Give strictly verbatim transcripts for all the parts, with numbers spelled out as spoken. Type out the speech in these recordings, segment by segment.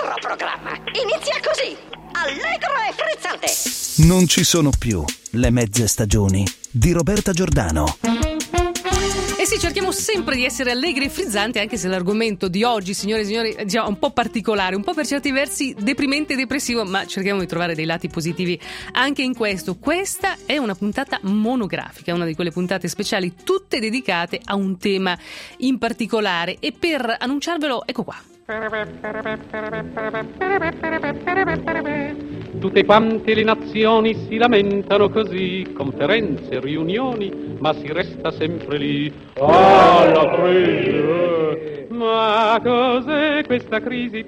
nostro programma inizia così, allegro e frizzante. Non ci sono più le mezze stagioni di Roberta Giordano. E sì, cerchiamo sempre di essere allegri e frizzanti, anche se l'argomento di oggi, signore e signori, è già un po' particolare, un po' per certi versi deprimente e depressivo, ma cerchiamo di trovare dei lati positivi anche in questo. Questa è una puntata monografica, una di quelle puntate speciali tutte dedicate a un tema in particolare, e per annunciarvelo, ecco qua. Tutte quante le nazioni si lamentano così, conferenze, riunioni, ma si resta sempre lì. Ah, la crisi! Ma cos'è questa crisi?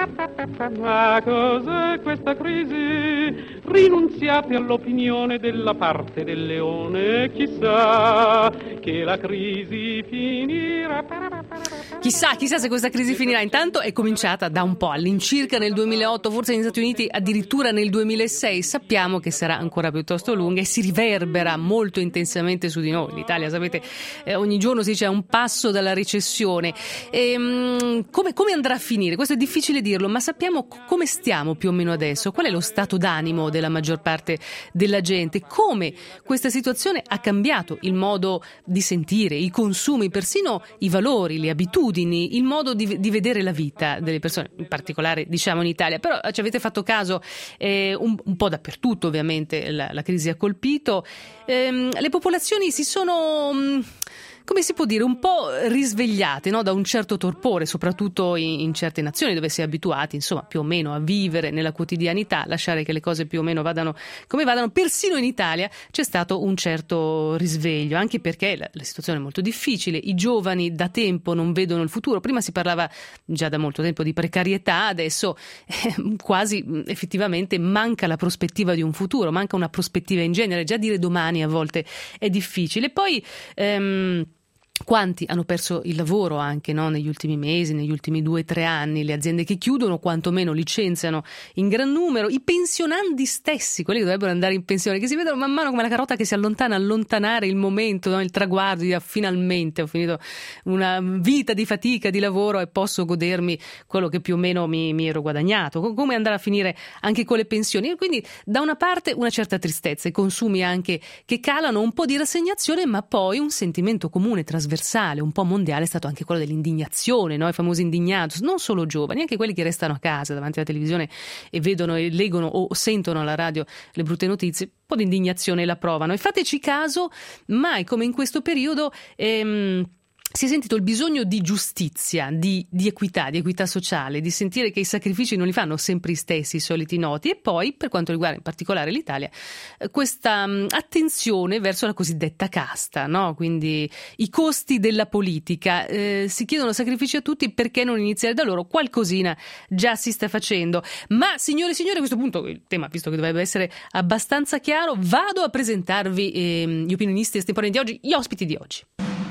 Ma cos'è questa crisi? Rinunziate all'opinione della parte del leone, chissà che la crisi finirà. Chissà, chissà se questa crisi finirà. Intanto è cominciata da un po', all'incirca nel duemilaotto, forse negli Stati Uniti addirittura nel duemilasei. Sappiamo che sarà ancora piuttosto lunga e si riverbera molto intensamente su di noi. L'Italia, sapete, eh, ogni giorno si dice è un passo dalla recessione. E, um, come, come andrà a finire? Questo è difficile dirlo, ma sappiamo c- come stiamo più o meno adesso. Qual è lo stato d'animo della maggior parte della gente? Come questa situazione ha cambiato il modo di sentire, i consumi, persino i valori, le abitudini, il modo di, di vedere la vita delle persone, in particolare diciamo in Italia. Però ci avete fatto caso, eh, un, un po' dappertutto ovviamente la, la crisi ha colpito, ehm, le popolazioni si sono... Mh, come si può dire, un po' risvegliate, no? Da un certo torpore, soprattutto in, in certe nazioni dove si è abituati, insomma, più o meno a vivere nella quotidianità, lasciare che le cose più o meno vadano come vadano. Persino in Italia c'è stato un certo risveglio, anche perché la, la situazione è molto difficile, i giovani da tempo non vedono il futuro. Prima si parlava già da molto tempo di precarietà, adesso eh, quasi effettivamente manca la prospettiva di un futuro, manca una prospettiva in genere, già dire domani a volte è difficile. Poi ehm, quanti hanno perso il lavoro anche, no? Negli ultimi mesi, negli ultimi due o tre anni, le aziende che chiudono, quantomeno licenziano in gran numero, i pensionandi stessi, quelli che dovrebbero andare in pensione, che si vedono man mano come la carota che si allontana, allontanare il momento, no? Il traguardo di ah, finalmente ho finito una vita di fatica, di lavoro e posso godermi quello che più o meno mi, mi ero guadagnato. Come andrà a finire anche con le pensioni? Quindi da una parte una certa tristezza, i consumi anche che calano, un po' di rassegnazione, ma poi un sentimento comune trasversale, un po' mondiale, è stato anche quello dell'indignazione, no? I famosi indignados, non solo giovani, anche quelli che restano a casa davanti alla televisione e vedono e leggono o sentono alla radio le brutte notizie, un po' di indignazione la provano. E fateci caso, mai come in questo periodo ehm, si è sentito il bisogno di giustizia, di, di equità, di equità sociale, di sentire che i sacrifici non li fanno sempre i stessi, i soliti noti. E poi, per quanto riguarda in particolare l'Italia, questa um, attenzione verso la cosiddetta casta, no? Quindi i costi della politica. Eh, si chiedono sacrifici a tutti, perché non iniziare da loro? Qualcosina già si sta facendo. Ma, signore e signori, a questo punto il tema, visto che dovrebbe essere abbastanza chiaro, vado a presentarvi eh, gli opinionisti estemporanei di oggi, gli ospiti di oggi.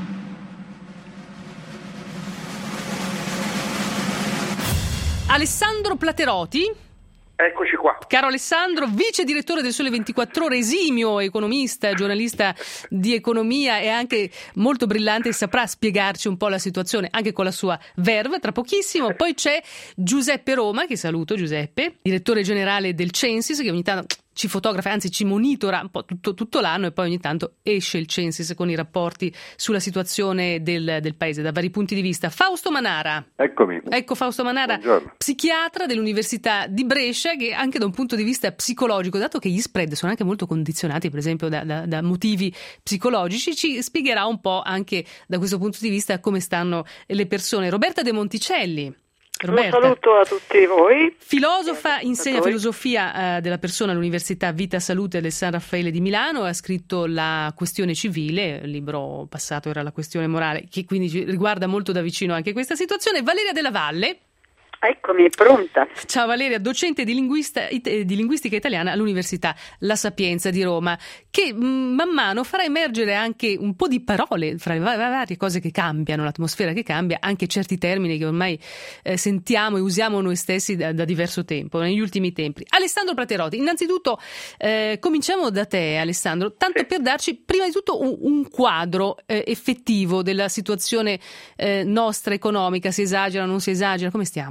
Alessandro Plateroti. Eccoci qua. Caro Alessandro, vice direttore del Sole ventiquattro Ore, esimio economista, giornalista di economia e anche molto brillante, saprà spiegarci un po' la situazione anche con la sua verve tra pochissimo. Poi c'è Giuseppe Roma, che saluto Giuseppe, direttore generale del Censis, che ogni tanto ci fotografa, anzi ci monitora un po' tutto, tutto l'anno, e poi ogni tanto esce il Censis con i rapporti sulla situazione del, del paese da vari punti di vista. Fausto Manara. Eccomi. Ecco Fausto Manara, buongiorno. Psichiatra dell'Università di Brescia, che anche da un punto di vista psicologico, dato che gli spread sono anche molto condizionati per esempio da, da, da motivi psicologici, ci spiegherà un po' anche da questo punto di vista come stanno le persone. Roberta De Monticelli. Roberta. Un saluto a tutti voi. Filosofa, insegna filosofia eh, della persona all'Università Vita Salute del San Raffaele di Milano, ha scritto La questione civile, il libro passato era La questione morale, che quindi riguarda molto da vicino anche questa situazione. Valeria Della Valle. Eccomi, pronta. Ciao Valeria, docente di, linguista, di linguistica italiana all'Università La Sapienza di Roma, che mh, man mano farà emergere anche un po' di parole fra le varie cose che cambiano, l'atmosfera che cambia, anche certi termini che ormai eh, sentiamo e usiamo noi stessi da, da diverso tempo, negli ultimi tempi. Alessandro Plateroti, innanzitutto eh, cominciamo da te Alessandro, tanto sì. per darci prima di tutto un, un quadro eh, effettivo della situazione eh, nostra economica, si esagera, non si esagera, come stiamo?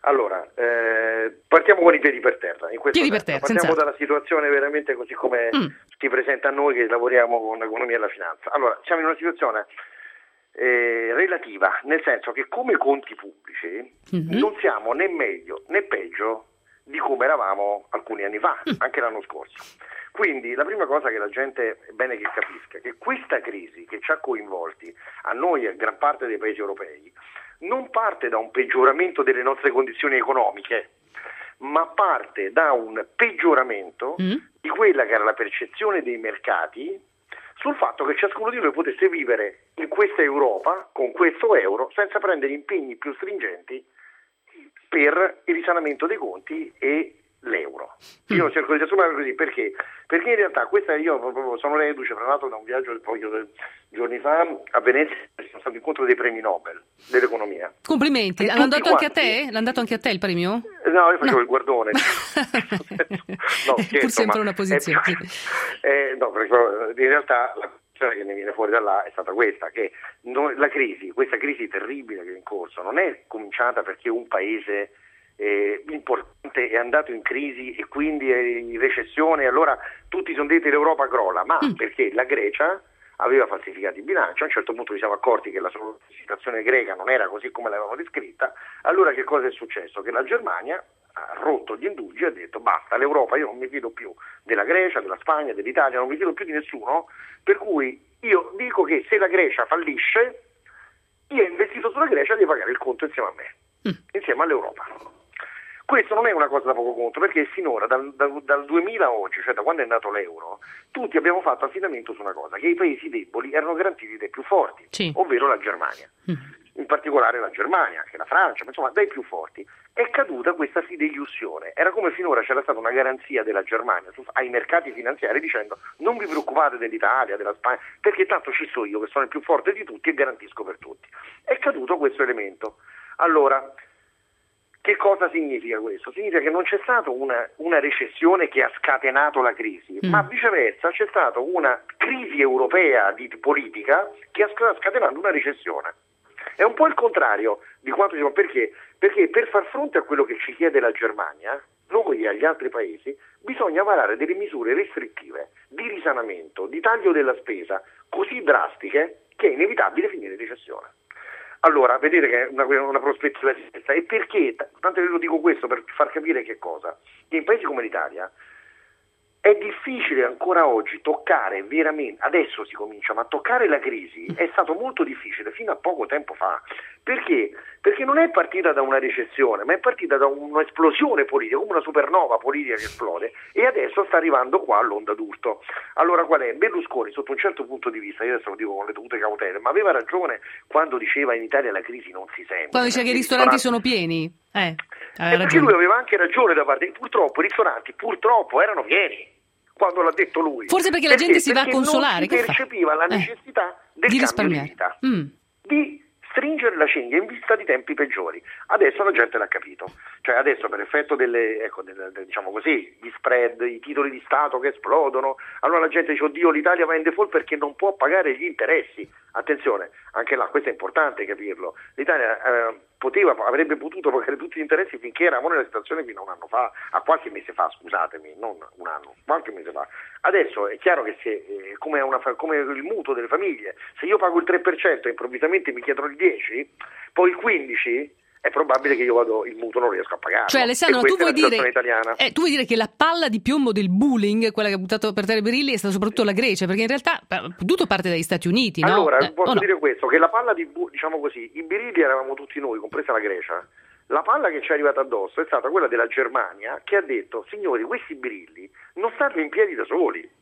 Allora, eh, partiamo con i piedi per terra. In questo piedi per senso. terra, Partiamo senz'altro. dalla situazione veramente così come Mm. si presenta a noi che lavoriamo con l'economia e la finanza. Allora, siamo in una situazione eh, relativa, nel senso che come conti pubblici Mm-hmm. non siamo né meglio né peggio di come eravamo alcuni anni fa, Mm. anche l'anno scorso. Quindi la prima cosa che la gente è bene che capisca è che questa crisi che ci ha coinvolti, a noi e a gran parte dei paesi europei, non parte da un peggioramento delle nostre condizioni economiche, ma parte da un peggioramento Mm. di quella che era la percezione dei mercati sul fatto che ciascuno di noi potesse vivere in questa Europa, con questo euro, senza prendere impegni più stringenti per il risanamento dei conti e l'euro. Io cerco di assumere così perché? Perché in realtà questa io proprio sono reduce tra l'altro da un viaggio pochi giorni fa a Venezia, sono stato incontro dei premi Nobel dell'economia. Complimenti, E l'hanno tutti dato anche a quanti- te? L'hanno dato anche a te il premio? No, io facevo No. il guardone. No, Pur scherzo, sempre ma una posizione. è più- eh, no, perché in realtà la cosa che ne viene fuori da là è stata questa, che noi- la crisi, questa crisi terribile che è in corso, non è cominciata perché un paese eh, importante è andato in crisi e quindi è in recessione e allora tutti sono detti l'Europa crolla, ma Mm. perché la Grecia aveva falsificato i bilanci, a un certo punto ci siamo accorti che la situazione greca non era così come l'avevamo descritta, allora che cosa è successo? Che la Germania ha rotto gli indugi e ha detto basta, l'Europa io non mi fido più della Grecia, della Spagna, dell'Italia, non mi fido più di nessuno, per cui io dico che se la Grecia fallisce, io ho investito sulla Grecia e devo pagare il conto insieme a me, Mm. insieme all'Europa. Questo non è una cosa da poco conto, perché finora, dal, dal, dal duemila a oggi, cioè da quando è nato l'euro, tutti abbiamo fatto affidamento su una cosa, che i paesi deboli erano garantiti dai più forti, Sì. ovvero la Germania, Mm. in particolare la Germania, anche la Francia, ma insomma dai più forti. È caduta questa fideiussione, era come finora c'era stata una garanzia della Germania su, ai mercati finanziari dicendo non vi preoccupate dell'Italia, della Spagna, perché tanto ci sto io che sono il più forte di tutti e garantisco per tutti. È caduto questo elemento. Allora, che cosa significa questo? Significa che non c'è stata una, una recessione che ha scatenato la crisi, Mm. ma viceversa c'è stata una crisi europea di politica che ha sc- scatenato una recessione. È un po' il contrario di quanto diciamo, perché? Perché per far fronte a quello che ci chiede la Germania, noi e agli altri paesi, bisogna varare delle misure restrittive di risanamento, di taglio della spesa, così drastiche che è inevitabile finire in recessione. Allora, vedete che è una, una prospettiva diversa. E perché? T- tanto che lo dico questo per far capire che cosa. Che in paesi come l'Italia è difficile ancora oggi toccare veramente, adesso si comincia, ma toccare la crisi è stato molto difficile fino a poco tempo fa. Perché? Perché non è partita da una recessione, ma è partita da un'esplosione politica, come una supernova politica che esplode, e adesso sta arrivando qua l'onda d'urto. Allora qual è? Berlusconi, sotto un certo punto di vista, io adesso lo dico con le dovute cautele, ma aveva ragione quando diceva in Italia la crisi non si sente. Quando diceva che i ristoranti sono pieni. Eh, aveva E perché lui ragione. aveva anche ragione da parte, purtroppo i ristoranti purtroppo erano pieni quando l'ha detto lui. Forse perché la gente si va a Perché consolare, non si che fa? percepiva la Eh. necessità del Di cambio risparmiare. di vita, Mm. di stringere la cinghia in vista di tempi peggiori. Adesso la gente l'ha capito, cioè adesso per effetto delle, ecco, delle, delle, diciamo così, gli spread, i titoli di Stato che esplodono, allora la gente dice oddio l'Italia va in default perché non può pagare gli interessi. Attenzione, anche là, questo è importante capirlo, l'Italia eh, poteva, avrebbe potuto pagare tutti gli interessi finché eravamo nella situazione fino a un anno fa, a qualche mese fa, scusatemi, non un anno, qualche mese fa. Adesso è chiaro che se, eh, come, una, come il mutuo delle famiglie, se io pago il tre per cento e improvvisamente mi chiedono il dieci per cento, poi il quindici per cento, è probabile che io vado il mutuo non riesco a pagare. Cioè Alessandro, tu vuoi, dire, eh, tu vuoi dire che la palla di piombo del bullying, quella che ha buttato per terra Berilli, è stata soprattutto la Grecia, perché in realtà tutto parte dagli Stati Uniti, no? Allora, eh, posso no? dire questo, che la palla di, diciamo così, i birilli eravamo tutti noi, compresa la Grecia. La palla che ci è arrivata addosso è stata quella della Germania, che ha detto, signori, questi birilli non stanno in piedi da soli.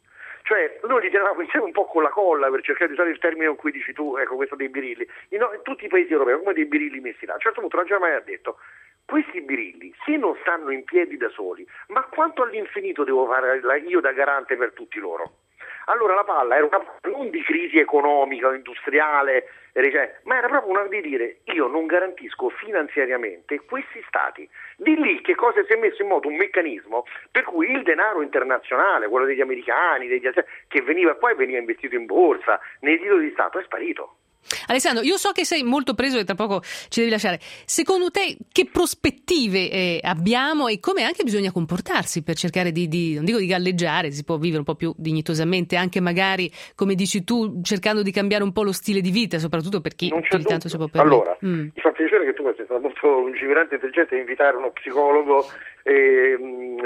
Cioè, noi li tenevamo insieme un po' con la colla, per cercare di usare il termine con cui dici tu, ecco, questo dei birilli, in, in tutti i paesi europei, come dei birilli messi là. A un certo punto la Germania ha detto, questi birilli, se non stanno in piedi da soli, ma quanto all'infinito devo fare io da garante per tutti loro? Allora la palla era una palla non di crisi economica o industriale, ma era proprio una di dire io non garantisco finanziariamente questi stati. Di lì che cosa si è messo in moto un meccanismo per cui il denaro internazionale, quello degli americani, degli, che veniva poi veniva investito in borsa, nei titoli di Stato, è sparito. Alessandro, io so che sei molto preso e tra poco ci devi lasciare. Secondo te che prospettive eh, abbiamo e come anche bisogna comportarsi per cercare di, di, non dico di galleggiare, si può vivere un po' più dignitosamente, anche magari, come dici tu, cercando di cambiare un po' lo stile di vita, soprattutto per chi più di tanto si può permettere. Allora, mm. mi fa piacere che tu sei stato molto lungimirante e intelligente a invitare uno psicologo e,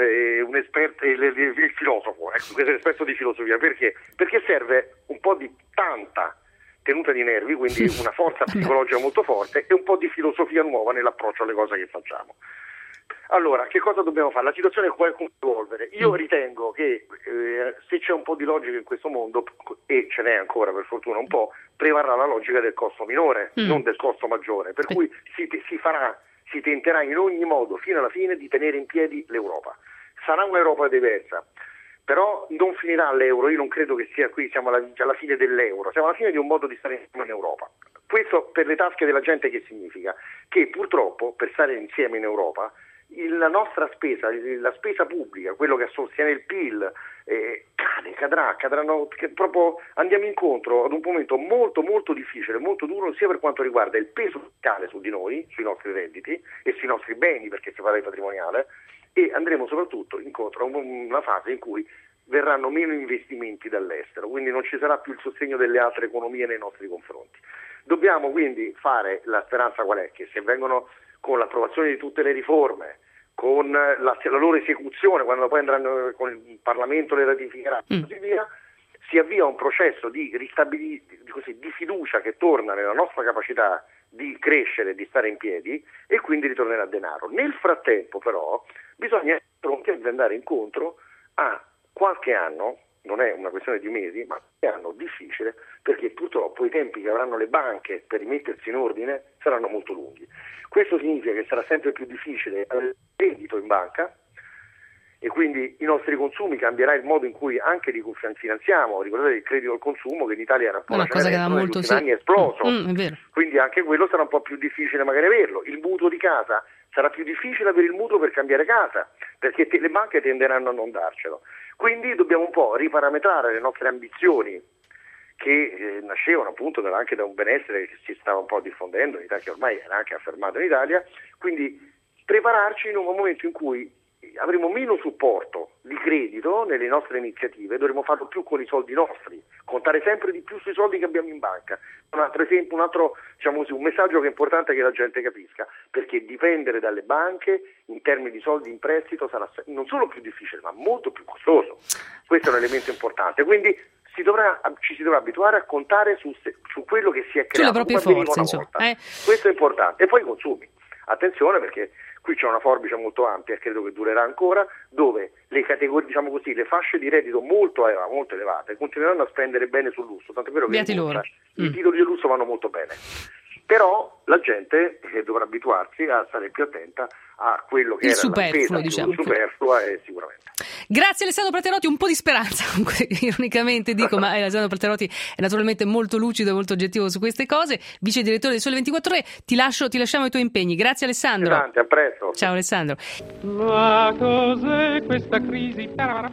e un esperto, e il filosofo, ecco, questo è l'esperto di filosofia, perché? Perché serve un po' di tanta tenuta di nervi, quindi una forza psicologica molto forte e un po' di filosofia nuova nell'approccio alle cose che facciamo. Allora, che cosa dobbiamo fare? La situazione è come evolvere. Io ritengo che eh, se c'è un po' di logica in questo mondo, e ce n'è ancora per fortuna un po', prevarrà la logica del costo minore, mm. non del costo maggiore, per cui si, si farà, si tenterà in ogni modo fino alla fine di tenere in piedi l'Europa. Sarà un'Europa diversa, però non finirà l'euro. Io non credo che sia qui, siamo alla, alla fine dell'euro, siamo alla fine di un modo di stare insieme in Europa. Questo per le tasche della gente che significa? Che purtroppo per stare insieme in Europa il, la nostra spesa, la spesa pubblica, quello che sostiene il P I L, eh, cade, cadrà, cadranno, che proprio andiamo incontro ad un momento molto molto difficile, molto duro, sia per quanto riguarda il peso fiscale su di noi, sui nostri redditi e sui nostri beni, perché si parla di patrimoniale, e andremo soprattutto incontro a una fase in cui verranno meno investimenti dall'estero, quindi non ci sarà più il sostegno delle altre economie nei nostri confronti. Dobbiamo quindi fare, la speranza qual è? Che se vengono con l'approvazione di tutte le riforme, con la, la loro esecuzione, quando poi andranno con il Parlamento le ratificherà e mm. così via, si avvia un processo di ristabili- di, così, di fiducia che torna nella nostra capacità di crescere, di stare in piedi e quindi ritornerà denaro. Nel frattempo però bisogna essere pronti ad andare incontro a qualche anno, non è una questione di mesi, ma qualche anno difficile, perché purtroppo i tempi che avranno le banche per rimettersi in ordine saranno molto lunghi. Questo significa che sarà sempre più difficile avere il credito in banca e quindi i nostri consumi, cambierà il modo in cui anche li finanziamo. Ricordate il credito al consumo che in Italia era un po' una la cosa che da negli molto ultimi sì. anni è esploso, mm, è vero. Quindi anche quello sarà un po' più difficile magari averlo. Il mutuo di casa sarà più difficile avere il mutuo per cambiare casa, perché te, le banche tenderanno a non darcelo. Quindi dobbiamo un po' riparametrare le nostre ambizioni che eh, nascevano appunto da, anche da un benessere che si stava un po' diffondendo in Italia, che ormai era anche affermato in Italia, quindi prepararci in un momento in cui avremo meno supporto di credito nelle nostre iniziative, dovremo farlo più con i soldi nostri, contare sempre di più sui soldi che abbiamo in banca. Un altro esempio, un altro, diciamo così, un messaggio che è importante che la gente capisca, perché dipendere dalle banche in termini di soldi in prestito sarà non solo più difficile, ma molto più costoso. Questo è un elemento importante, quindi si dovrà, ci si dovrà abituare a contare su, su quello che si è creato, sulle proprie forze, insomma. Eh. Questo è importante. E poi i consumi. Attenzione, perché qui c'è una forbice molto ampia e credo che durerà ancora, dove le categorie, diciamo così, le fasce di reddito molto, molto elevate continueranno a spendere bene sul lusso, tanto è vero che in borsa, mm. i titoli di lusso vanno molto bene. Però la gente eh, dovrà abituarsi a stare più attenta a quello che il era superfluo, la spesa diciamo. superflua e sicuramente. Grazie Alessandro Platerotti, un po' di speranza, ironicamente dico, ma Alessandro Platerotti è naturalmente molto lucido e molto oggettivo su queste cose, vice direttore del Sole ventiquattro Ore, ti lascio, ti lasciamo i tuoi impegni. Grazie Alessandro. Grazie, a presto. Ciao Alessandro. Ma cos'è questa crisi?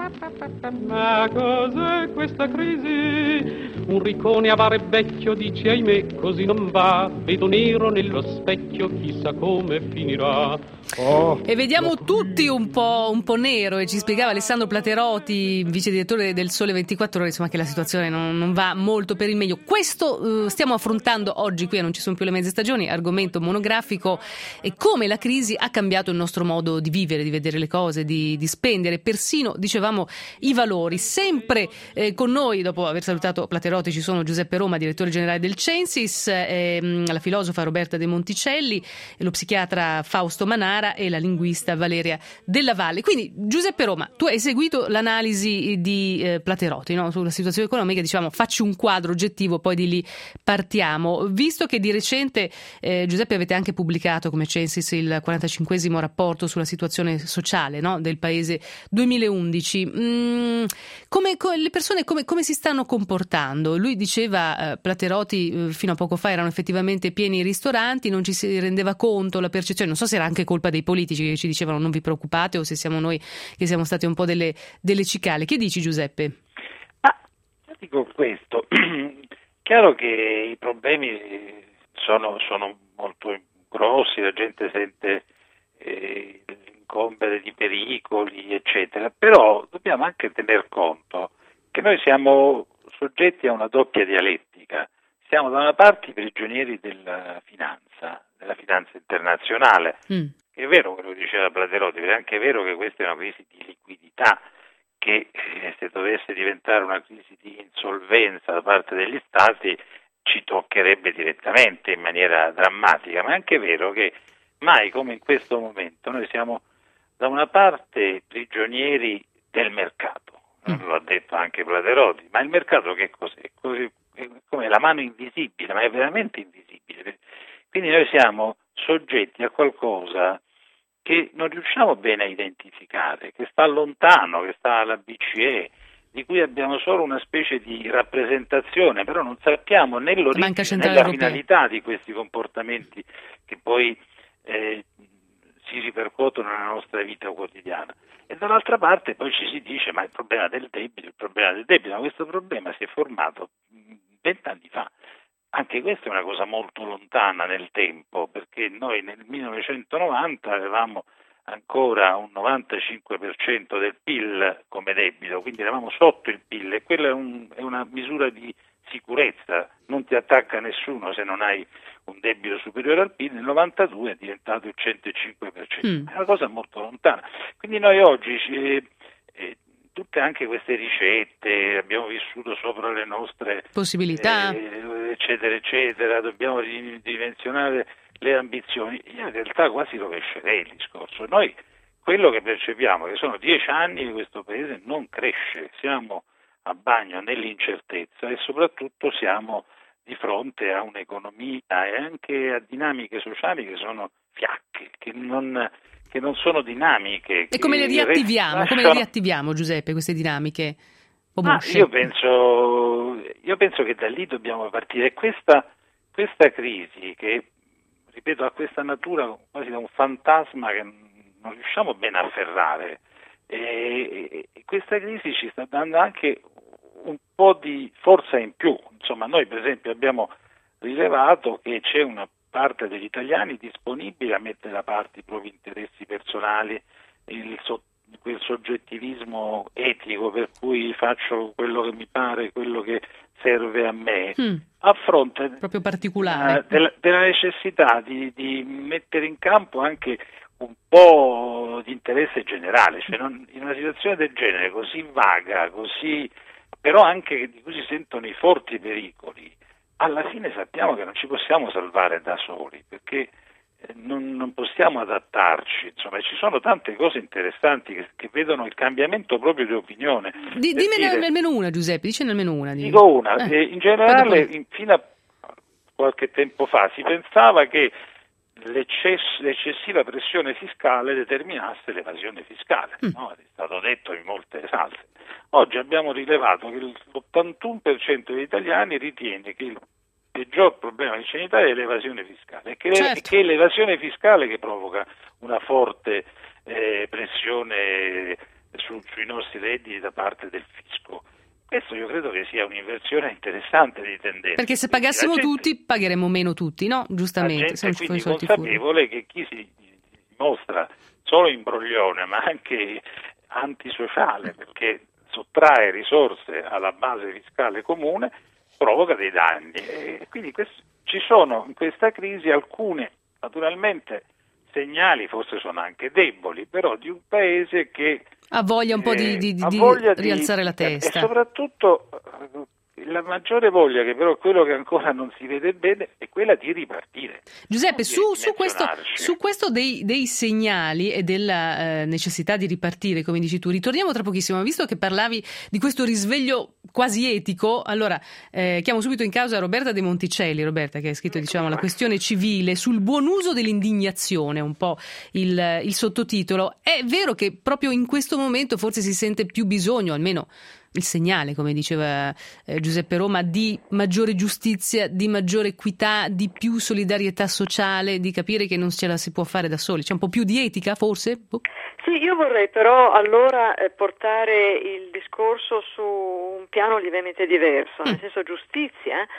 Ma cos'è questa crisi? Un riccone avare vecchio dice ahimè così non va, vedo nero nello specchio, chissà come finirà. Oh, e vediamo tutti un po', un po' nero, e ci spiegava Alessandro Platerotti, vice direttore del Sole ventiquattro Ore, insomma, che la situazione non, non va molto per il meglio. Questo uh, stiamo affrontando oggi qui a Non ci sono più le mezze stagioni, argomento monografico, e come la crisi ha cambiato il nostro modo di vivere, di vedere le cose, di, di spendere, persino, dicevamo, i valori. Sempre eh, con noi, dopo aver salutato Platerotti, ci sono Giuseppe Roma, direttore generale del Censis, eh, la filosofa Roberta De Monticelli, lo psichiatra Fausto Manara e la linguista Valeria Della Valle. Quindi Giuseppe Roma, tu hai seguito l'analisi di eh, Platerotti, no? Sulla situazione economica, diciamo, facci un quadro oggettivo, poi di lì partiamo. Visto che di recente eh, Giuseppe avete anche pubblicato come Censis il quarantacinquesimo rapporto sulla situazione sociale, no? del paese duemilaundici, mm, come, come le persone come, come si stanno comportando? Lui diceva, eh, Platerotti, eh, fino a poco fa erano effettivamente pieni i ristoranti, non ci si rendeva conto, la percezione, non so se era anche colpa dei politici che ci dicevano non vi preoccupate, o se siamo noi che siamo stati un po' delle, delle cicale. Che dici Giuseppe? Ah, io dico questo, chiaro che i problemi sono, sono molto grossi, la gente sente eh, l'incombere di pericoli, eccetera, però dobbiamo anche tener conto che noi siamo soggetti a una doppia dialettica. Siamo da una parte i prigionieri della finanza, della finanza internazionale. Mm. È vero quello che diceva Platerotti, è anche vero che questa è una crisi di liquidità che eh, se dovesse diventare una crisi di insolvenza da parte degli Stati ci toccherebbe direttamente in maniera drammatica, ma è anche vero che mai come in questo momento noi siamo da una parte prigionieri del mercato, mm. lo ha detto anche Platerotti, ma il mercato che cos'è? È come la mano invisibile, ma è veramente invisibile, quindi noi siamo soggetti a qualcosa che non riusciamo bene a identificare, che sta lontano, che sta alla B C E, di cui abbiamo solo una specie di rappresentazione, però non sappiamo né l'origine né la finalità di questi comportamenti che poi eh, si ripercuotono nella nostra vita quotidiana. E dall'altra parte poi ci si dice ma il problema del debito, il problema del debito, ma questo problema si è formato vent'anni fa. Anche questa è una cosa molto lontana nel tempo, perché noi nel millenovecentonovanta avevamo ancora un novantacinque per cento del P I L come debito, quindi eravamo sotto il P I L e quella è, un, è una misura di sicurezza, non ti attacca nessuno se non hai un debito superiore al P I L. Nel novantadue è diventato il centocinque per cento, mm. è una cosa molto lontana. Quindi noi oggi eh, eh, tutte anche queste ricette, abbiamo vissuto sopra le nostre possibilità, eh, eccetera, eccetera, dobbiamo ridimensionare le ambizioni. Io in realtà quasi rovescerei il discorso. Noi quello che percepiamo è che sono dieci anni che questo paese non cresce, siamo a bagno nell'incertezza e soprattutto siamo di fronte a un'economia e anche a dinamiche sociali che sono fiacche, che non... che non sono dinamiche. E come le riattiviamo? Lasciano... Come le riattiviamo, Giuseppe, queste dinamiche? Ah, io penso io penso che da lì dobbiamo partire. Questa, questa crisi che, ripeto, ha questa natura quasi da un fantasma che non riusciamo bene a afferrare, e, e questa crisi ci sta dando anche un po' di forza in più. Insomma, noi per esempio abbiamo rilevato che c'è una parte degli italiani disponibile a mettere da parte i propri interessi personali, il, quel soggettivismo etico per cui faccio quello che mi pare, quello che serve a me, mm. a fronte proprio particolare. Uh, della, della necessità di, di mettere in campo anche un po' di interesse generale, cioè non, in una situazione del genere così vaga, così però anche di cui si sentono i forti pericoli, alla fine sappiamo che non ci possiamo salvare da soli, perché non, non possiamo adattarci, insomma ci sono tante cose interessanti che, che vedono il cambiamento proprio di opinione. Di, dimmene dire, almeno una, Giuseppe, dicene almeno una. Di... Dico una, eh, in generale in, fino a qualche tempo fa si pensava che l'eccessiva pressione fiscale determinasse l'evasione fiscale, mm. no? È stato detto in molte salse. Oggi abbiamo rilevato che l'ottantuno per cento degli italiani ritiene che il peggior problema che c'è in Italia è l'evasione fiscale, e che, certo. che è l'evasione fiscale che provoca una forte eh, pressione su, sui nostri redditi da parte del fisco. Questo io credo che sia un'inversione interessante di tendenza. Perché se pagassimo gente, tutti, pagheremmo meno tutti, no? Giustamente. La gente è quindi consapevole che chi si dimostra solo imbroglione, ma anche antisociale, perché sottrae risorse alla base fiscale comune, provoca dei danni. E quindi questo, ci sono in questa crisi alcune, naturalmente, segnali, forse sono anche deboli, però di un paese che ha voglia un po' di, di, di, di rialzare la testa. E soprattutto la maggiore voglia, che però è quello che ancora non si vede bene, è quella di ripartire. Giuseppe, su, su questo, su questo dei, dei segnali e della eh, necessità di ripartire, come dici tu, ritorniamo tra pochissimo. Visto che parlavi di questo risveglio quasi etico, allora eh, chiamo subito in causa Roberta De Monticelli, Roberta, che ha scritto diciamo la questione civile sul buon uso dell'indignazione, un po' il, il sottotitolo. È vero che proprio in questo momento forse si sente più bisogno, almeno il segnale, come diceva eh, Giuseppe Roma, di maggiore giustizia, di maggiore equità, di più solidarietà sociale, di capire che non ce la si può fare da soli. C'è un po' più di etica, forse? Boh. Sì, io vorrei però allora eh, portare il discorso su un piano lievemente diverso, nel mm. senso giustizia,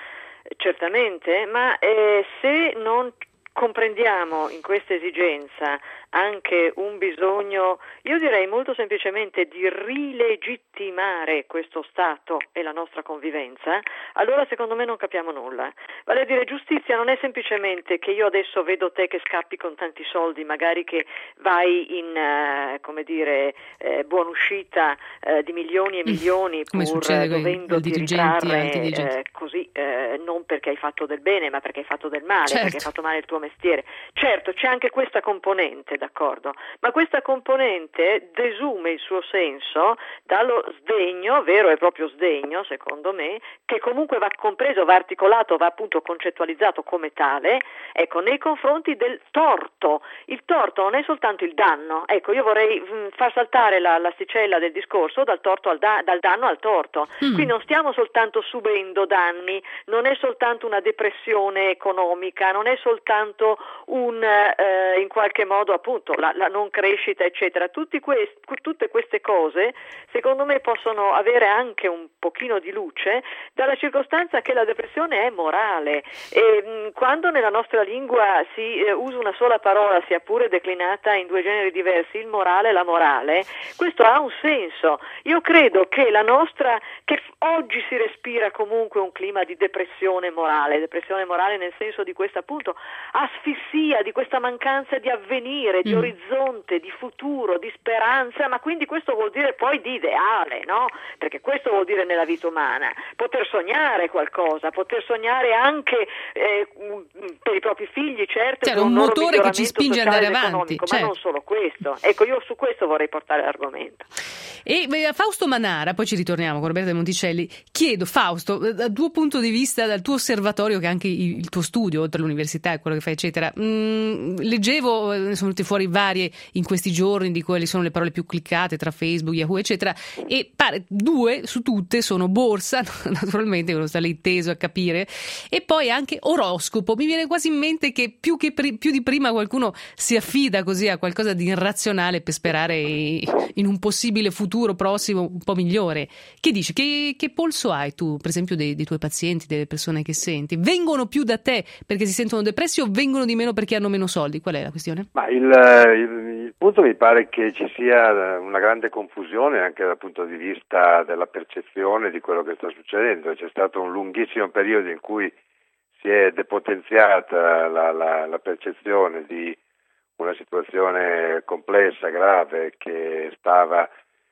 certamente, ma eh, se non comprendiamo in questa esigenza anche un bisogno, io direi molto semplicemente di rilegittimare questo Stato e la nostra convivenza, allora secondo me non capiamo nulla. Vale a dire, giustizia non è semplicemente che io adesso vedo te che scappi con tanti soldi, magari che vai in, eh, come dire, eh, buona uscita eh, di milioni e milioni, come pur succede dovendoti ritrarre eh, così, eh, non perché hai fatto del bene, ma perché hai fatto del male, certo. perché hai fatto male il tuo mestiere. Certo, c'è anche questa componente, d'accordo, ma questa componente desume il suo senso dallo sdegno, vero e proprio sdegno, secondo me, che comunque va compreso, va articolato, va appunto concettualizzato come tale, ecco, nei confronti del torto. Il torto non è soltanto il danno, ecco, io vorrei mh, far saltare la, l'asticella del discorso dal torto al da, dal danno al torto. Mm. Qui non stiamo soltanto subendo danni, non è soltanto una depressione economica, non è soltanto un eh, in qualche modo appunto la, la non crescita eccetera, tutti questi, tutte queste cose secondo me possono avere anche un pochino di luce dalla circostanza che la depressione è morale e mh, quando nella nostra lingua si eh, usa una sola parola, sia pure declinata in due generi diversi, il morale e la morale, questo ha un senso. Io credo che la nostra, che oggi si respira comunque un clima di depressione morale, depressione morale nel senso di questa appunto asfissia, di questa mancanza di avvenire, di mm. orizzonte, di futuro, di speranza, ma quindi questo vuol dire poi di ideale, no? Perché questo vuol dire nella vita umana, poter sognare qualcosa, poter sognare anche eh, per i propri figli, certo, cioè, un motore che ci spinge ad andare avanti, certo. Ma non solo questo. Ecco, io su questo vorrei portare l'argomento. E a Fausto Manara, poi ci ritorniamo con Roberta Monticelli, chiedo, Fausto, dal tuo punto di vista, dal tuo osservatorio, che è anche il tuo studio, oltre all'università e quello che fai, eccetera, mh, leggevo, ne sono venute fuori varie in questi giorni di quali sono le parole più cliccate tra Facebook, Yahoo, eccetera, e pare due su tutte sono borsa, naturalmente, uno sta lì teso a capire, e poi anche oroscopo. Mi viene quasi in mente che più, che pri- più di prima qualcuno si affida così a qualcosa di irrazionale per sperare in un possibile futuro prossimo un po' migliore. Che dici? Che, che polso hai tu, per esempio, dei, dei tuoi pazienti, delle persone che senti? Vengono più da te perché si sentono depressi o vengono di meno perché hanno meno soldi? Qual è la questione? Ma il, il, il punto mi pare che ci sia una grande confusione anche dal punto di vista della percezione di quello che sta succedendo. C'è stato un lunghissimo periodo in cui si è depotenziata la, la, la percezione di una situazione complessa, grave, che stava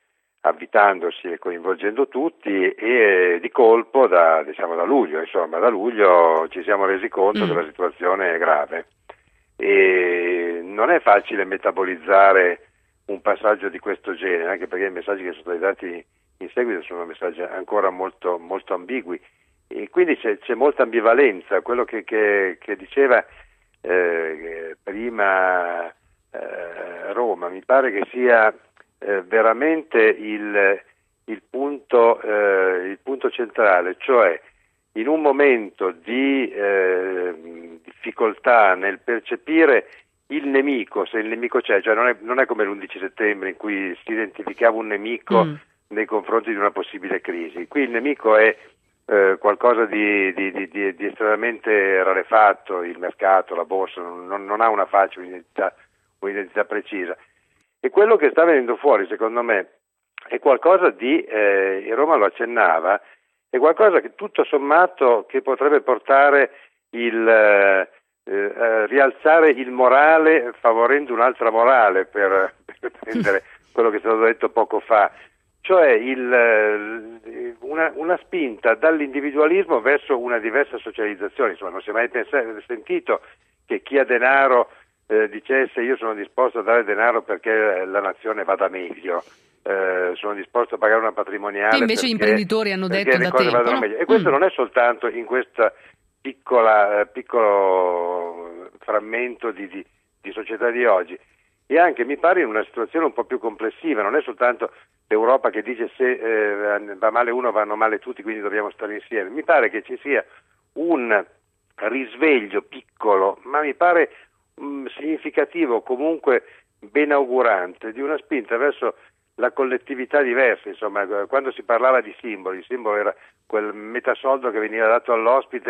avvitandosi e coinvolgendo tutti, e di colpo da, diciamo, da luglio, insomma, da luglio ci siamo resi conto mm. che la situazione è grave e non è facile metabolizzare un passaggio di questo genere, anche perché i messaggi che sono stati dati in seguito sono messaggi ancora molto, molto ambigui e quindi c'è, c'è molta ambivalenza. Quello che, che, che diceva eh, prima eh, Roma mi pare che sia Eh, veramente il, il, punto, eh, il punto centrale, cioè in un momento di eh, difficoltà nel percepire il nemico, se il nemico c'è, cioè non è, non è come l'undici settembre in cui si identificava un nemico mm. nei confronti di una possibile crisi. Qui il nemico è eh, qualcosa di, di, di, di, di estremamente rarefatto, il mercato, la borsa, non, non ha una faccia, un'identità, un'identità precisa. E quello che sta venendo fuori, secondo me, è qualcosa di, eh, Roma lo accennava, è qualcosa che tutto sommato che potrebbe portare il eh, eh, rialzare il morale favorendo un'altra morale, per, per prendere quello che è stato detto poco fa, cioè il, eh, una, una spinta dall'individualismo verso una diversa socializzazione. Insomma, non si è mai pensato, sentito che chi ha denaro Eh, dicesse io sono disposto a dare denaro perché la nazione vada meglio, eh, sono disposto a pagare una patrimoniale. E invece perché, gli imprenditori hanno detto da tempo, no? meglio. E questo mm. non è soltanto in questo piccola, eh, piccolo frammento di, di, di società di oggi, e anche mi pare in una situazione un po' più complessiva. Non è soltanto l'Europa che dice se eh, va male uno vanno male tutti, quindi dobbiamo stare insieme. Mi pare che ci sia un risveglio piccolo, ma mi pare significativo, comunque benaugurante, di una spinta verso la collettività diversa. Insomma, quando si parlava di simboli, il simbolo era quel metasoldo che veniva dato all'ospite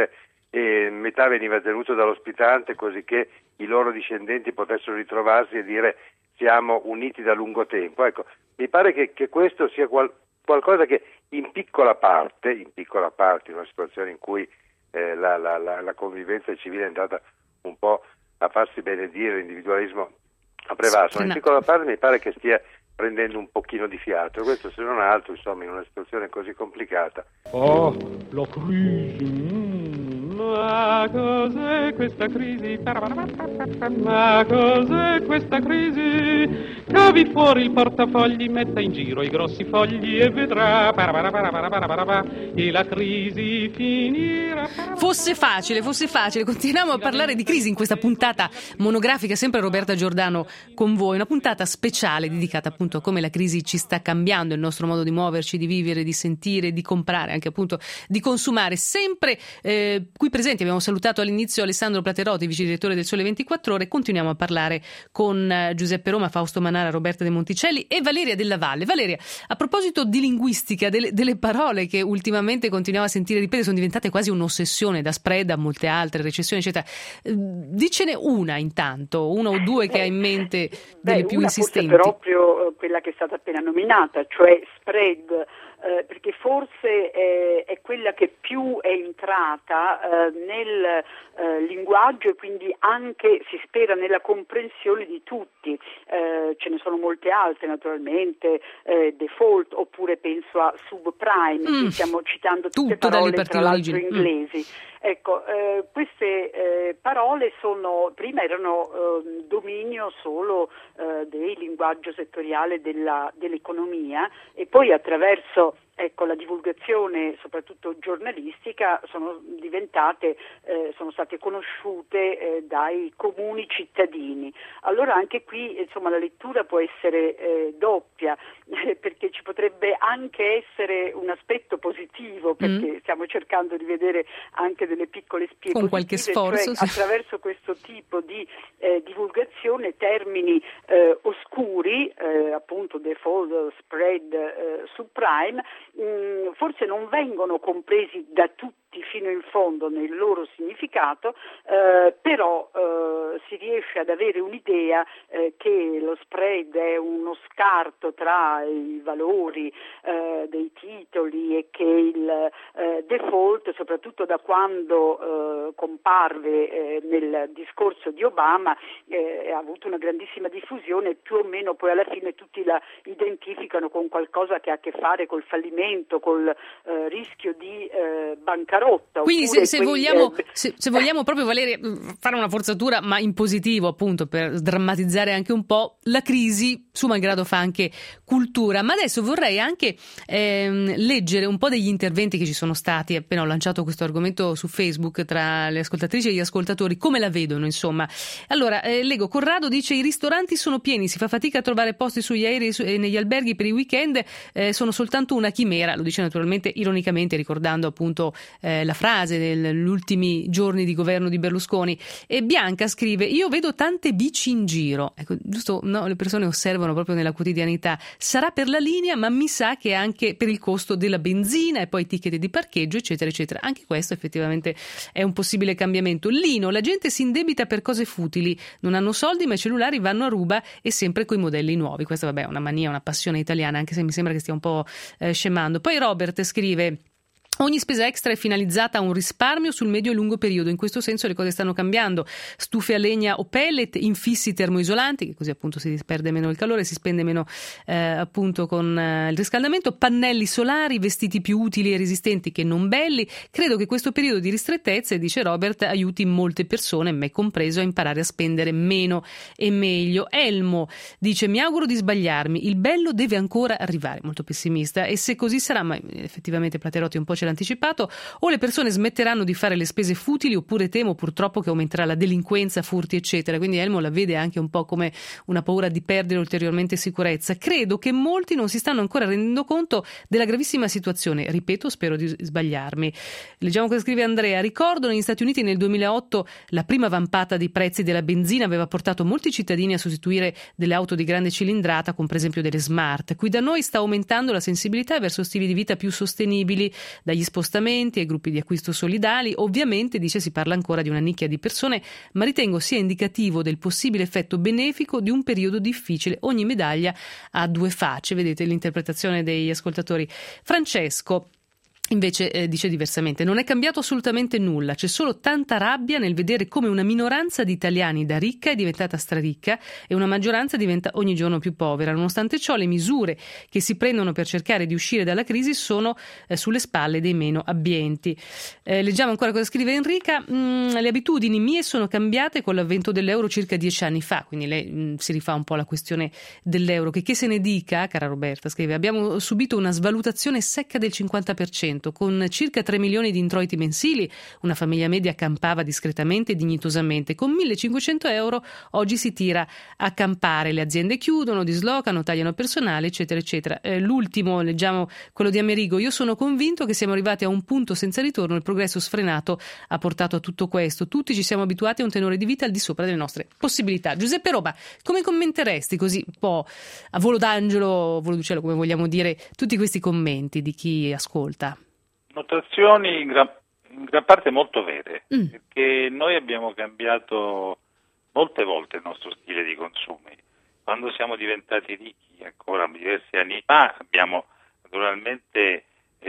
e metà veniva tenuto dall'ospitante così che i loro discendenti potessero ritrovarsi e dire siamo uniti da lungo tempo. Ecco, mi pare che, che questo sia qual, qualcosa che in piccola parte, in piccola parte, in una situazione in cui eh, la, la, la, la convivenza civile è andata un po' a farsi benedire, l'individualismo ha prevalso, ma in piccola parte mi pare che stia prendendo un pochino di fiato, questo se non altro, insomma, in una situazione così complicata. Oh, la crisi, mm, ma cos'è questa crisi? Ma cos'è questa crisi? Cavi fuori il portafogli, metta in giro i grossi fogli e vedrà e la crisi finirà. Fosse facile, fosse facile, continuiamo a parlare di crisi in questa puntata monografica, sempre Roberta Giordano con voi, una puntata speciale dedicata appunto a come la crisi ci sta cambiando il nostro modo di muoverci, di vivere, di sentire, di comprare, anche appunto di consumare. Sempre eh, qui presenti abbiamo salutato all'inizio Alessandro Platerotti, vice direttore del Sole ventiquattro Ore, continuiamo a parlare con eh, Giuseppe Roma, Fausto Manara, Roberta De Monticelli e Valeria Della Valle. Valeria, a proposito di linguistica, delle, delle parole che ultimamente continuiamo a sentire ripetere, sono diventate quasi un'ossessione, da spread a molte altre, recessioni eccetera, dicene una intanto, una o due che ha in mente delle Beh, più una insistenti. Forse proprio quella che è stata appena nominata, cioè spread, eh, perché forse è, è quella che più è entrata eh, nel eh, linguaggio e quindi anche si spera nella comprensione di tutti. Eh, ce ne sono molte altre naturalmente, eh, default oppure penso a subprime, mm. stiamo citando tutte Tutto parole tra l'altro origine. inglesi. Mm. Ecco, eh, queste eh, parole sono, prima erano eh, dominio solo eh, del linguaggio settoriale della, dell'economia e poi attraverso ecco, la divulgazione soprattutto giornalistica sono diventate, eh, sono state conosciute eh, dai comuni cittadini. Allora anche qui insomma la lettura può essere eh, doppia, eh, perché ci potrebbe anche essere un aspetto positivo, perché mm. stiamo cercando di vedere anche delle piccole spie con positive, qualche sforzo, cioè, sì. attraverso questo tipo di eh, divulgazione termini eh, oscuri, eh, appunto default, spread, eh, subprime, mh, forse non vengono compresi da tutti fino in fondo nel loro significato, eh, però eh, si riesce ad avere un'idea eh, che lo spread è uno scarto tra i valori eh, dei titoli e che il eh, default, soprattutto da quando eh, comparve eh, nel discorso di Obama, eh, ha avuto una grandissima diffusione e più o meno poi alla fine tutti la identificano con qualcosa che ha a che fare col fallimento, col eh, rischio di eh, bancarotta. Quindi se, se, quindi, vogliamo, eh, se, se vogliamo proprio Valeria fare una forzatura ma in positivo appunto per sdrammatizzare anche un po', la crisi su malgrado fa anche cultura. Ma adesso vorrei anche ehm, leggere un po' degli interventi che ci sono stati appena ho lanciato questo argomento su Facebook tra le ascoltatrici e gli ascoltatori, come la vedono insomma. Allora eh, leggo, Corrado dice i ristoranti sono pieni, si fa fatica a trovare posti sugli aerei e negli alberghi per i weekend, eh, sono soltanto una chimera, lo dice naturalmente ironicamente ricordando appunto eh, la frase degli ultimi giorni di governo di Berlusconi. E Bianca scrive io vedo tante bici in giro, ecco, giusto, no? Le persone osservano proprio nella quotidianità, sarà per la linea ma mi sa che anche per il costo della benzina e poi ticket di parcheggio eccetera eccetera, anche questo effettivamente è un possibile cambiamento. Lino, la gente si indebita per cose futili, non hanno soldi ma i cellulari vanno a ruba e sempre coi modelli nuovi, questa vabbè è una mania, una passione italiana, anche se mi sembra che stia un po' eh, scemando. Poi Robert scrive ogni spesa extra è finalizzata a un risparmio sul medio e lungo periodo, in questo senso le cose stanno cambiando, stufe a legna o pellet, infissi termoisolanti, che così appunto si perde meno il calore, si spende meno eh, appunto con eh, il riscaldamento, pannelli solari, vestiti più utili e resistenti che non belli. Credo che questo periodo di ristrettezze, dice Robert, aiuti molte persone, me compreso, a imparare a spendere meno e meglio. Elmo dice mi auguro di sbagliarmi, il bello deve ancora arrivare, molto pessimista, e se così sarà, ma effettivamente Platerotti un po' ce anticipato, o le persone smetteranno di fare le spese futili oppure temo purtroppo che aumenterà la delinquenza, furti eccetera. Quindi Elmo la vede anche un po' come una paura di perdere ulteriormente sicurezza. Credo che molti non si stanno ancora rendendo conto della gravissima situazione, ripeto, spero di sbagliarmi. Leggiamo cosa scrive Andrea. Ricordo negli Stati Uniti nel duemilaotto la prima vampata dei prezzi della benzina aveva portato molti cittadini a sostituire delle auto di grande cilindrata con per esempio delle smart. Qui da noi sta aumentando la sensibilità verso stili di vita più sostenibili, da agli spostamenti, ai gruppi di acquisto solidali. Ovviamente, dice, si parla ancora di una nicchia di persone, ma ritengo sia indicativo del possibile effetto benefico di un periodo difficile. Ogni medaglia ha due facce, vedete l'interpretazione degli ascoltatori. Francesco invece eh, dice diversamente: non è cambiato assolutamente nulla, c'è solo tanta rabbia nel vedere come una minoranza di italiani da ricca è diventata straricca e una maggioranza diventa ogni giorno più povera. Nonostante ciò, le misure che si prendono per cercare di uscire dalla crisi sono eh, sulle spalle dei meno abbienti. Eh, leggiamo ancora cosa scrive Enrica. Mm, le abitudini mie sono cambiate con l'avvento dell'euro circa dieci anni fa, quindi lei mm, si rifà un po' alla questione dell'euro. Che, che se ne dica, cara Roberta, scrive: abbiamo subito una svalutazione secca del cinquanta per cento. Con circa tre milioni di introiti mensili, una famiglia media campava discretamente e dignitosamente. Con millecinquecento euro oggi si tira a campare. Le aziende chiudono, dislocano, tagliano personale, eccetera, eccetera. Eh, l'ultimo, leggiamo quello di Amerigo: io sono convinto che siamo arrivati a un punto senza ritorno. Il progresso sfrenato ha portato a tutto questo. Tutti ci siamo abituati a un tenore di vita al di sopra delle nostre possibilità. Giuseppe Roba, come commenteresti così un po' a volo d'angelo, volo d'uccello, come vogliamo dire, tutti questi commenti di chi ascolta? Notazioni in gran, in gran parte molto vere, mm. perché noi abbiamo cambiato molte volte il nostro stile di consumi. Quando siamo diventati ricchi, ancora diversi anni fa, abbiamo naturalmente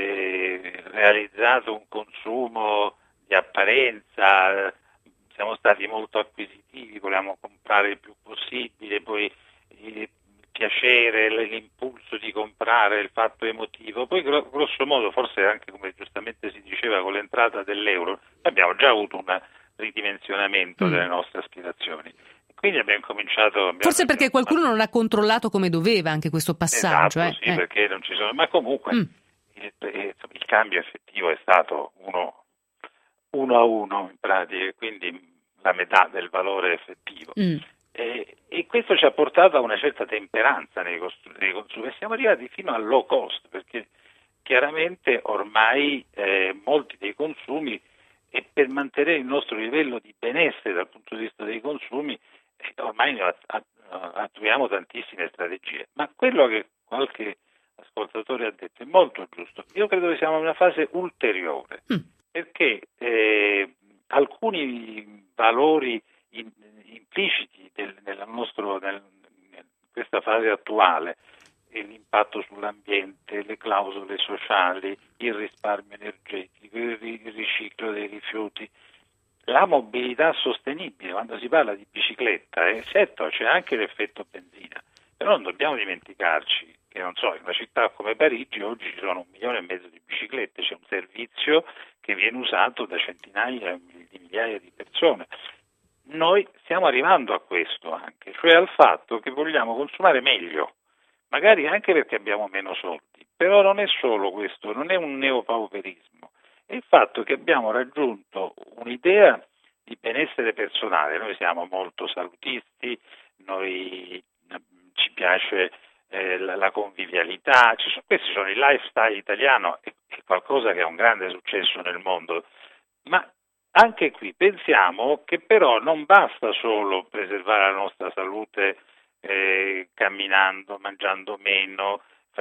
eh, realizzato un consumo di apparenza, siamo stati molto acquisitivi, volevamo comprare il più possibile, poi eh, piacere, l'impulso di comprare, il fatto emotivo. Poi grosso modo, forse anche come giustamente si diceva con l'entrata dell'euro, abbiamo già avuto un ridimensionamento mm. delle nostre aspirazioni. Quindi abbiamo cominciato... Abbiamo forse perché qualcuno non ha controllato come doveva anche questo passaggio. Esatto, eh? sì, eh. perché non ci sono... Ma comunque mm. il, il cambio effettivo è stato uno, uno a uno in pratica, quindi la metà del valore effettivo. Mm. E, e questo ci ha portato a una certa temperanza nei, cost- nei consumi. Siamo arrivati fino al low cost, perché chiaramente ormai eh, molti dei consumi, e per mantenere il nostro livello di benessere dal punto di vista dei consumi, eh, ormai att- att- attuiamo tantissime strategie. Ma quello che qualche ascoltatore ha detto è molto giusto. Io credo che siamo in una fase ulteriore, mm. perché eh, alcuni valori in, impliciti del, nel nostro, nel, in questa fase attuale, l'impatto sull'ambiente, le clausole sociali, il risparmio energetico, il, il riciclo dei rifiuti, la mobilità sostenibile. Quando si parla di bicicletta, eh, certo c'è anche l'effetto benzina, però non dobbiamo dimenticarci che, non so, in una città come Parigi oggi ci sono un milione e mezzo di biciclette, c'è un servizio che viene usato da centinaia di migliaia di persone. Noi stiamo arrivando a questo anche, cioè al fatto che vogliamo consumare meglio, magari anche perché abbiamo meno soldi, però non è solo questo, non è un neopauperismo, è il fatto che abbiamo raggiunto un'idea di benessere personale. Noi siamo molto salutisti, noi ci piace eh, la, la convivialità, ci sono, questi sono il lifestyle italiano, è, è qualcosa che ha un grande successo nel mondo, ma anche qui pensiamo che però non basta solo preservare la nostra salute eh, camminando, mangiando meno,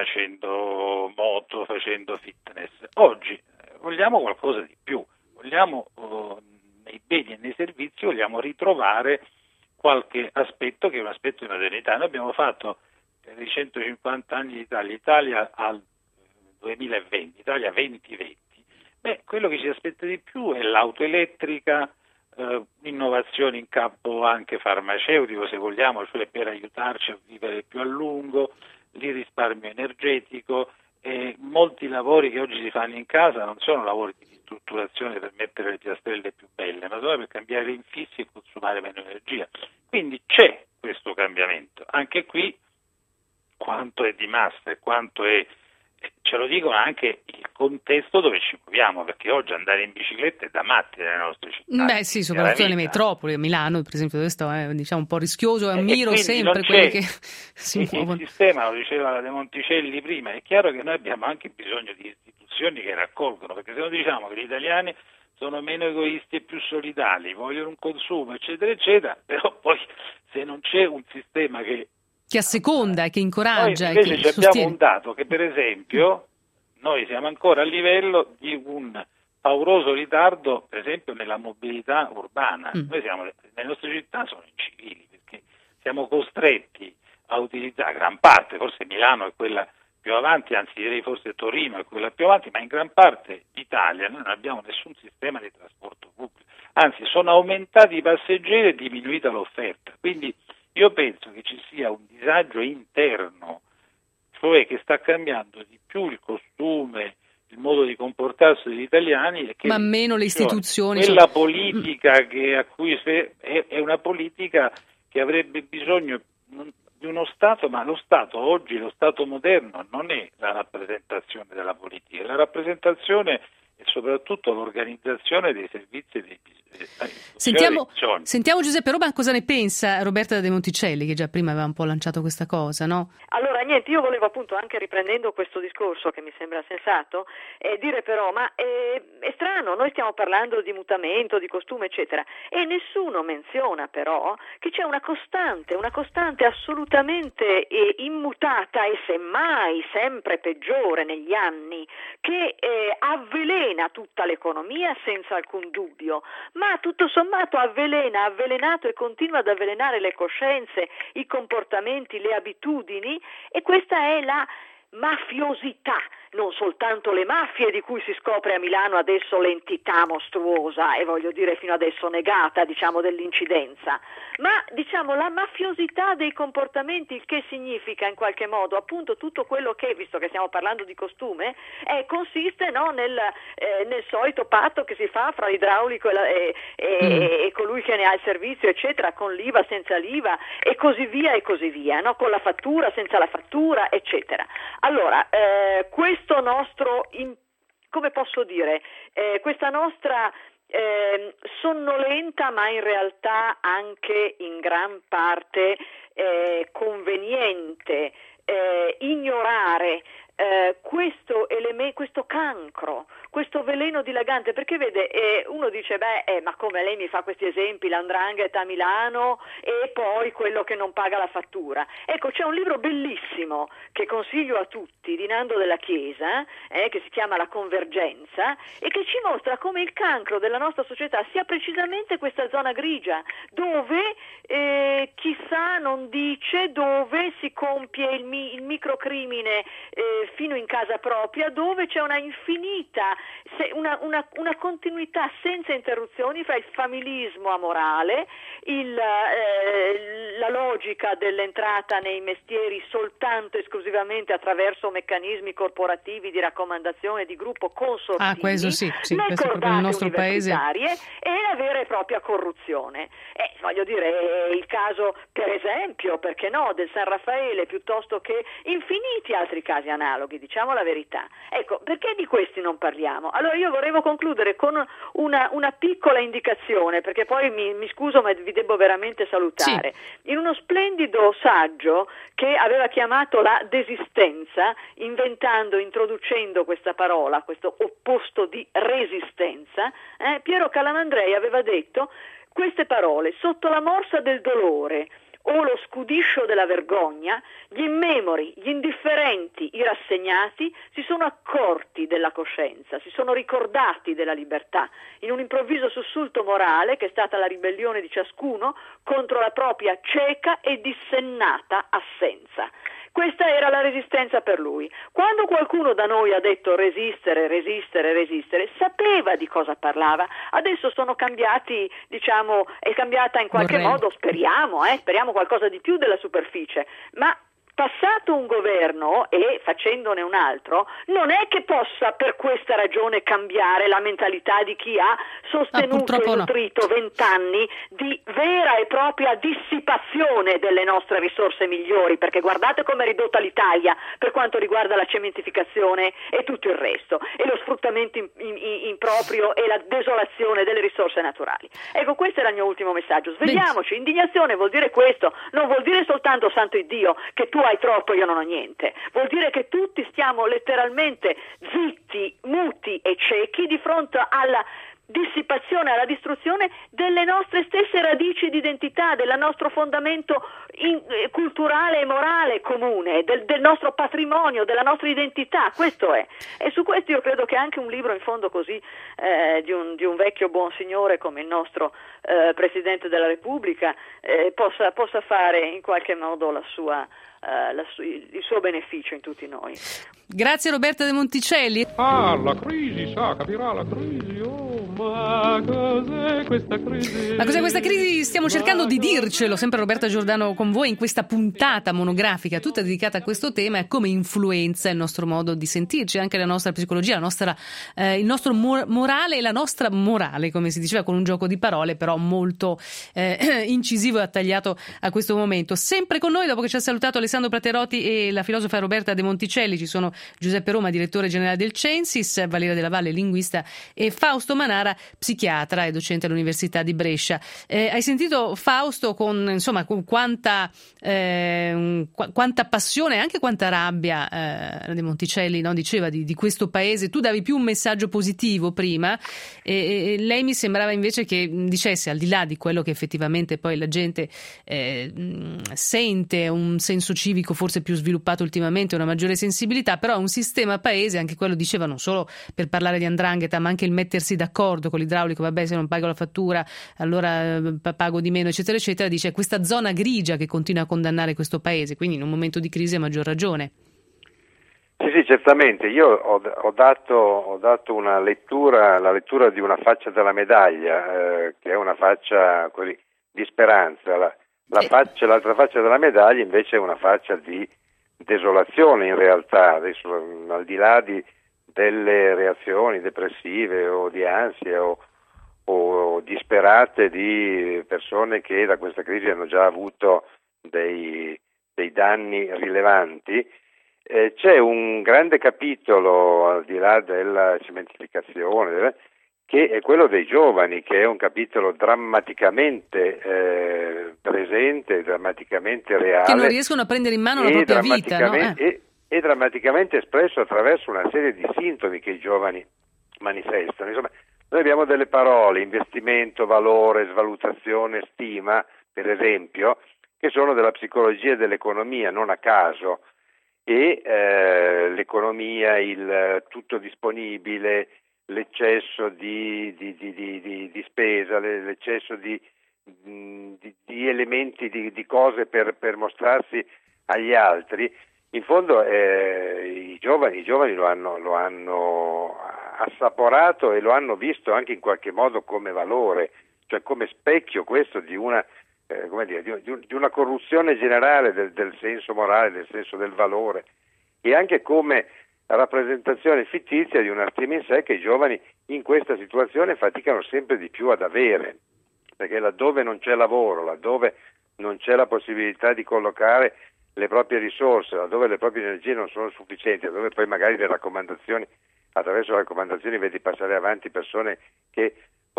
facendo moto, facendo fitness. Oggi eh, vogliamo qualcosa di più, vogliamo oh, nei beni e nei servizi vogliamo ritrovare qualche aspetto che è un aspetto di modernità. Noi abbiamo fatto per i centocinquanta anni d'Italia, Italia al duemilaventi, Italia venti venti. Beh, quello che ci aspetta di più è l'auto elettrica, eh, innovazioni in campo anche farmaceutico, se vogliamo, cioè per aiutarci a vivere più a lungo, il risparmio energetico, e molti lavori che oggi si fanno in casa non sono lavori di ristrutturazione per mettere le piastrelle più belle, ma sono per cambiare gli infissi e consumare meno energia. Quindi c'è questo cambiamento. Anche qui quanto è di massa e quanto è, ce lo dicono anche il contesto dove ci muoviamo, perché oggi andare in bicicletta è da matti nelle nostre città. Beh sì, soprattutto nelle metropoli, a Milano per esempio, dove sto è diciamo un po' rischioso, e ammiro sempre quelli che si il muovono. Il sistema, lo diceva la De Monticelli prima, è chiaro che noi abbiamo anche bisogno di istituzioni che raccolgono, perché se noi diciamo che gli italiani sono meno egoisti e più solidali, vogliono un consumo eccetera eccetera, però poi se non c'è un sistema che che asseconda, che incoraggia, noi invece e che abbiamo sostiene. un dato che per esempio noi siamo ancora a livello di un pauroso ritardo, per esempio, nella mobilità urbana. Mm. Noi siamo, le nostre città sono incivili, perché siamo costretti a utilizzare gran parte, forse Milano è quella più avanti, anzi direi forse Torino è quella più avanti, ma in gran parte d'Italia noi non abbiamo nessun sistema di trasporto pubblico, anzi sono aumentati i passeggeri e diminuita l'offerta, quindi io penso che ci sia un disagio interno, cioè che sta cambiando di più il costume, il modo di comportarsi degli italiani, e che ma meno le istituzioni. Quella sono... politica che a cui se, è, è una politica che avrebbe bisogno di uno Stato, ma lo Stato oggi, lo Stato moderno, non è la rappresentazione della politica, la rappresentazione è soprattutto l'organizzazione dei servizi e dei bisogni. Sentiamo, sentiamo Giuseppe Roban cosa ne pensa Roberta De Monticelli, che già prima aveva un po' lanciato questa cosa, no? Allora niente, io volevo appunto, anche riprendendo questo discorso che mi sembra sensato, eh, dire però, ma è, è strano, noi stiamo parlando di mutamento, di costume eccetera, e nessuno menziona però che c'è una costante, una costante assolutamente eh, immutata e semmai sempre peggiore negli anni, che eh, avvelena tutta l'economia senza alcun dubbio, ma tutto sommato avvelena, ha avvelenato e continua ad avvelenare le coscienze, i comportamenti, le abitudini, e questa è la mafiosità, non soltanto le mafie di cui si scopre a Milano adesso l'entità mostruosa e voglio dire fino adesso negata, diciamo, dell'incidenza, ma diciamo la mafiosità dei comportamenti, il che significa in qualche modo appunto tutto quello che, visto che stiamo parlando di costume, eh, consiste no, nel, eh, nel solito patto che si fa fra l'idraulico e, la, e, e, mm. e colui che ne ha il servizio eccetera, con l'I V A, senza l'I V A e così via e così via, no? Con la fattura, senza la fattura eccetera. Allora, eh, questo nostro, in, come posso dire, eh, questa nostra eh, sonnolenta ma in realtà anche in gran parte eh, conveniente eh, ignorare eh, questo elemento, questo cancro, questo veleno dilagante, perché vede, eh, uno dice beh, eh, ma come lei mi fa questi esempi, l'andrangheta a Milano e poi quello che non paga la fattura. Ecco, c'è un libro bellissimo che consiglio a tutti di Nando Della Chiesa, eh, che si chiama La Convergenza, e che ci mostra come il cancro della nostra società sia precisamente questa zona grigia, dove eh, chissà non dice, dove si compie il, mi- il microcrimine eh, fino in casa propria, dove c'è una infinita Una, una, una continuità senza interruzioni fra il familismo amorale, il, eh, la logica dell'entrata nei mestieri soltanto esclusivamente attraverso meccanismi corporativi di raccomandazione di gruppo consortili, ah, questo sì, sì, le questo cordate nel nostro paese e la vera e propria corruzione. Eh, voglio dire, il caso per esempio, perché no, del San Raffaele, piuttosto che infiniti altri casi analoghi, diciamo la verità. Ecco, perché di questi non parliamo? Allora io volevo concludere con una, una piccola indicazione, perché poi mi, mi scuso ma vi devo veramente salutare. Sì. In uno splendido saggio che aveva chiamato La Desistenza, inventando, introducendo questa parola, questo opposto di resistenza, eh, Piero Calamandrei aveva detto queste parole: sotto la morsa del dolore o lo scudiscio della vergogna, gli immemori, gli indifferenti, i rassegnati si sono accorti della coscienza, si sono ricordati della libertà, in un improvviso sussulto morale che è stata la ribellione di ciascuno contro la propria cieca e dissennata assenza. Questa era la resistenza per lui. Quando qualcuno da noi ha detto resistere, resistere, resistere, sapeva di cosa parlava. Adesso sono cambiati, diciamo, è cambiata in qualche Vorrei. modo, speriamo, eh, speriamo qualcosa di più della superficie, ma passato un governo e facendone un altro, non è che possa per questa ragione cambiare la mentalità di chi ha sostenuto ah, e nutrito vent'anni di vera e propria dissipazione delle nostre risorse migliori, perché guardate come è ridotta l'Italia per quanto riguarda la cementificazione e tutto il resto, e lo sfruttamento in, in, improprio e la desolazione delle risorse naturali. Ecco, questo era il mio ultimo messaggio. Svegliamoci, indignazione vuol dire questo, non vuol dire soltanto santo Iddio che tu hai troppo, io non ho niente. Vuol dire che tutti stiamo letteralmente zitti, muti e ciechi di fronte alla dissipazione, alla distruzione delle nostre stesse radici di identità, del nostro fondamento in, eh, culturale e morale comune, del, del nostro patrimonio, della nostra identità. Questo è. E su questo io credo che anche un libro in fondo così eh, di, un, di un vecchio buon signore come il nostro eh, Presidente della Repubblica eh, possa, possa fare in qualche modo la sua Uh, la su- il suo beneficio in tutti noi. Grazie Roberta De Monticelli. Ah, la crisi, sa, capirà la crisi. Oh, ma cos'è questa crisi? Ma cos'è questa crisi? Stiamo cercando di dircelo, sempre Roberta Giordano con voi in questa puntata monografica tutta dedicata a questo tema e come influenza il nostro modo di sentirci, anche la nostra psicologia, la nostra, eh, il nostro mor- morale e la nostra morale, come si diceva con un gioco di parole, però molto eh, incisivo e attagliato a questo momento. Sempre con noi, dopo che ci ha salutato Alessandro Praterotti e la filosofa Roberta De Monticelli, ci sono Giuseppe Roma, direttore generale del Censis, Valeria Della Valle, linguista, e Fausto Manara, psichiatra e docente all'Università di Brescia. Eh, hai sentito Fausto con, insomma, con quanta, eh, qu- quanta passione e anche quanta rabbia eh, De Monticelli, no, diceva di, di questo paese. Tu davi più un messaggio positivo prima e, e lei mi sembrava invece che dicesse, al di là di quello che effettivamente poi la gente eh, sente, un senso civico forse più sviluppato ultimamente, una maggiore sensibilità, però un sistema paese, anche quello diceva, non solo per parlare di 'ndrangheta, ma anche il mettersi d'accordo con l'idraulico, vabbè, se non pago la fattura allora pago di meno, eccetera eccetera, dice questa zona grigia che continua a condannare questo paese, quindi in un momento di crisi a maggior ragione. Sì, sì, certamente. Io ho, ho, dato, ho dato una lettura, la lettura di una faccia della medaglia, eh, che è una faccia così di speranza. La, La faccia, l'altra faccia della medaglia invece è una faccia di desolazione in realtà, adesso al di là di, delle reazioni depressive o di ansia o, o disperate di persone che da questa crisi hanno già avuto dei, dei danni rilevanti. Eh, c'è un grande capitolo al di là della cementificazione che è quello dei giovani, che è un capitolo drammaticamente eh, presente, drammaticamente reale. Che non riescono a prendere in mano la propria vita, no? Eh. E, e drammaticamente espresso attraverso una serie di sintomi che i giovani manifestano. Insomma, noi abbiamo delle parole, investimento, valore, svalutazione, stima, per esempio, che sono della psicologia e dell'economia, non a caso. E eh, l'economia, il tutto disponibile, l'eccesso di, di, di, di, di spesa, l'eccesso di, di, di elementi, di, di cose per, per mostrarsi agli altri, in fondo eh, i giovani, i giovani lo hanno, lo hanno assaporato e lo hanno visto anche in qualche modo come valore, cioè come specchio questo di una, eh, come dire, di, di una corruzione generale del, del senso morale, del senso del valore, e anche come rappresentazione fittizia di una stima in sé che i giovani in questa situazione faticano sempre di più ad avere, perché laddove non c'è lavoro, laddove non c'è la possibilità di collocare le proprie risorse, laddove le proprie energie non sono sufficienti, laddove poi magari le raccomandazioni, attraverso le raccomandazioni vedi passare avanti persone che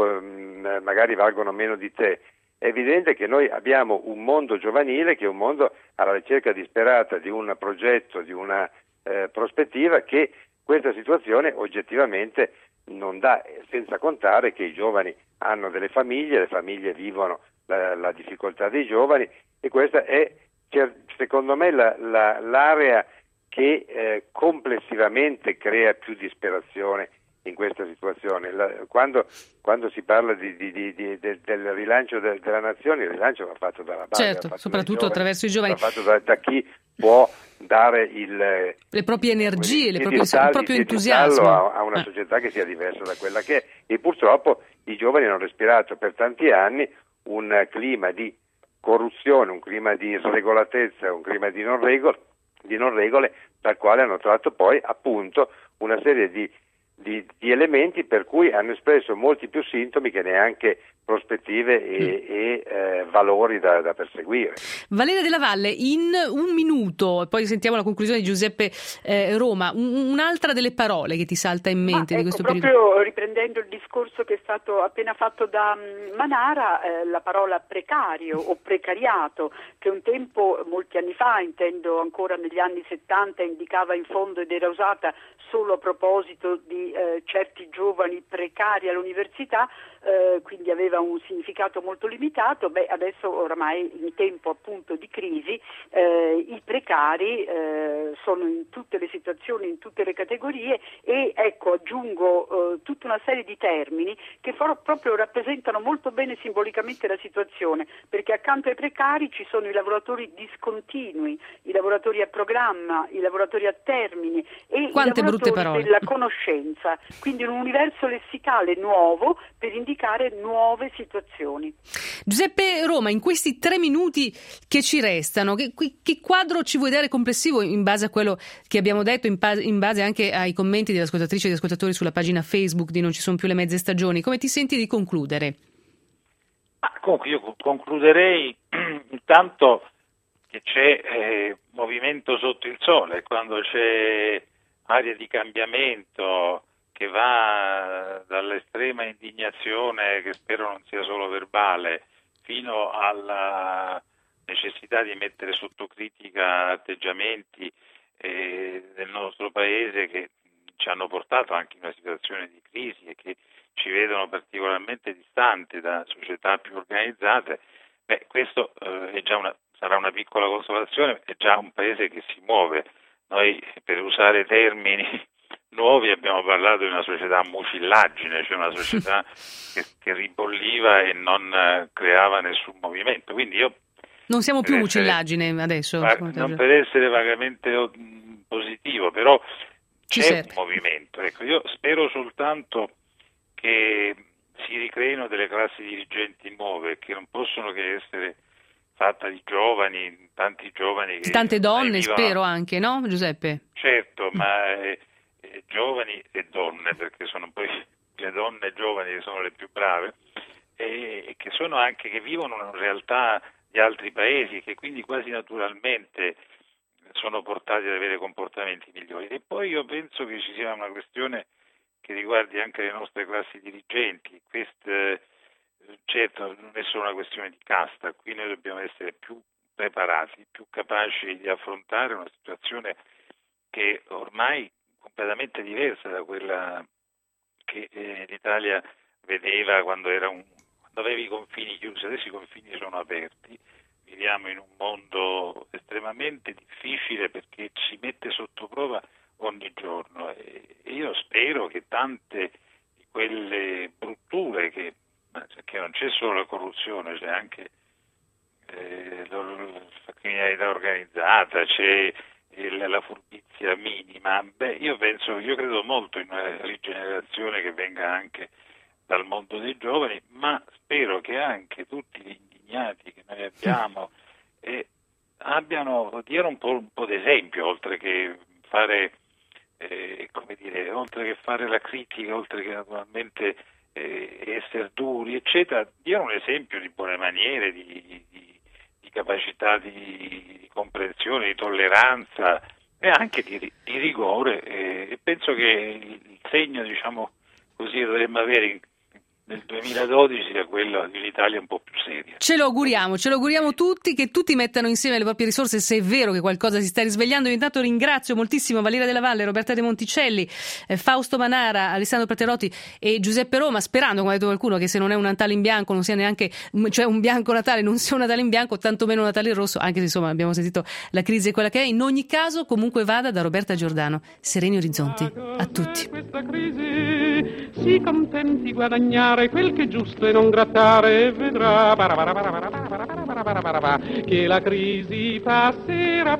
um, magari valgono meno di te, è evidente che noi abbiamo un mondo giovanile che è un mondo alla ricerca disperata di un progetto, di una eh, prospettiva che questa situazione oggettivamente non dà, senza contare che i giovani hanno delle famiglie, le famiglie vivono la, la difficoltà dei giovani, e questa è secondo me la, la, l'area che eh, complessivamente crea più disperazione in questa situazione. La, quando, quando si parla di, di, di, di, del, del rilancio de, della nazione, il rilancio va fatto dalla base, certo, va fatto soprattutto giovani, attraverso i giovani, va fatto da, da chi può dare il, le proprie energie, le proprie, stalli, il proprio entusiasmo a, a una eh. società che sia diversa da quella che è, e purtroppo i giovani hanno respirato per tanti anni un clima di corruzione, un clima di sregolatezza, un clima di non regole, di non regole dal quale hanno tratto poi appunto una serie di, di, di elementi per cui hanno espresso molti più sintomi che neanche prospettive e, mm. e eh, valori da, da perseguire. Valeria Della Valle, in un minuto, e poi sentiamo la conclusione di Giuseppe eh, Roma, un, un'altra delle parole che ti salta in mente Ma di questo ecco, periodo? Proprio riprendendo il discorso che è stato appena fatto da um, Manara, eh, la parola precario o precariato, che un tempo, molti anni fa, intendo ancora negli anni settanta, indicava in fondo ed era usata solo a proposito di di eh, certi giovani precari all'università, eh, quindi aveva un significato molto limitato. Beh, adesso oramai in tempo appunto di crisi eh, i precari eh, sono in tutte le situazioni, in tutte le categorie, e ecco aggiungo eh, tutta una serie di termini che for- proprio rappresentano molto bene simbolicamente la situazione, perché accanto ai precari ci sono i lavoratori discontinui, i lavoratori a programma, i lavoratori a termini e Quante i brutte lavoratori parole. della conoscenza, quindi un universo lessicale nuovo per indicare nuove situazioni. Giuseppe Roma, in questi tre minuti che ci restano, che, che quadro ci vuoi dare complessivo in base a quello che abbiamo detto, in, pa- in base anche ai commenti delle ascoltatrici e degli ascoltatori sulla pagina Facebook di Non ci sono più le mezze stagioni? Come ti senti di concludere? Ah, comunque io concluderei intanto che c'è eh, movimento sotto il sole, quando c'è aria di cambiamento che va dall'estrema indignazione, che spero non sia solo verbale, fino alla necessità di mettere sotto critica atteggiamenti eh, del nostro paese che ci hanno portato anche in una situazione di crisi e che ci vedono particolarmente distanti da società più organizzate. Beh, questo eh, è già una, sarà una piccola consolazione, è già un paese che si muove. Noi, per usare termini nuovi, abbiamo parlato di una società mucillaggine, cioè una società che, che ribolliva e non eh, creava nessun movimento. Quindi io non siamo più essere, mucillaggine adesso. Ma, non per essere vagamente positivo, però Ci c'è serve. un movimento. Ecco, io spero soltanto che si ricreino delle classi dirigenti nuove che non possono che essere fatta di giovani, tanti giovani che tante donne, vivono... spero anche, no Giuseppe? Certo, ma eh, eh, giovani e donne, perché sono poi le donne giovani che sono le più brave e, e che sono anche che vivono in realtà di altri paesi, che quindi quasi naturalmente sono portati ad avere comportamenti migliori. E poi io penso che ci sia una questione che riguardi anche le nostre classi dirigenti. Queste, certo, non è solo una questione di casta, qui noi dobbiamo essere più preparati, più capaci di affrontare una situazione che ormai è completamente diversa da quella che eh, l'Italia vedeva quando era un quando aveva i confini chiusi. Adesso i confini sono aperti, viviamo in un mondo estremamente difficile perché ci mette sotto prova ogni giorno e io spero che tante di quelle brutture che, che non c'è solo la corruzione, c'è anche eh, la criminalità organizzata, c'è il, la furbizia minima. Beh, io penso, io credo molto in una rigenerazione che venga anche dal mondo dei giovani, ma spero che anche tutti gli indignati che noi abbiamo eh, abbiano diano un po', un po' d'esempio, oltre che fare eh, come dire, oltre che fare la critica, oltre che naturalmente eh, essere duri, eccetera, diano un esempio di buone maniere, di, di, di capacità di, di comprensione, di tolleranza e anche di, di rigore eh, e penso che il segno, diciamo così, dovremmo avere in nel duemiladodici sia quello di un'Italia un po' più seria. Ce lo auguriamo, ce lo auguriamo tutti, che tutti mettano insieme le proprie risorse se è vero che qualcosa si sta risvegliando. Intanto ringrazio moltissimo Valeria Della Valle, Roberta De Monticelli, eh, Fausto Manara, Alessandro Praterotti e Giuseppe Roma, sperando, come ha detto qualcuno, che se non è un Natale in bianco non sia neanche, cioè un bianco Natale non sia un Natale in bianco, tantomeno un Natale in rosso, anche se insomma abbiamo sentito la crisi è quella che è. In ogni caso, comunque vada, da Roberta Giordano, sereni orizzonti a tutti. Questa crisi si contenti guadagnare quel che è giusto e non grattare e vedrà che la crisi passerà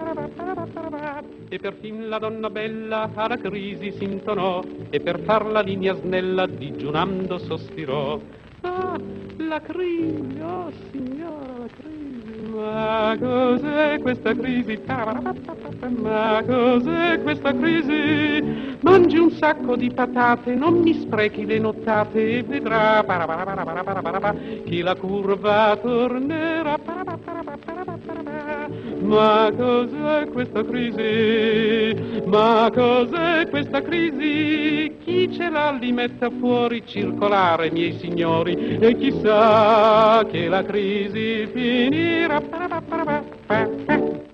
e perfin la donna bella alla crisi s'intonò e per far la linea snella digiunando sospirò. Ah, la crisi, oh signora, la crisi, ma cos'è questa crisi? Ma cos'è questa crisi? Mangi un sacco di patate, non mi sprechi le nottate e vedrà che la curva tornerà. Ma cos'è questa crisi? Ma cos'è questa crisi? Chi ce l'ha li metta fuori circolare, miei signori, e chissà che la crisi finirà.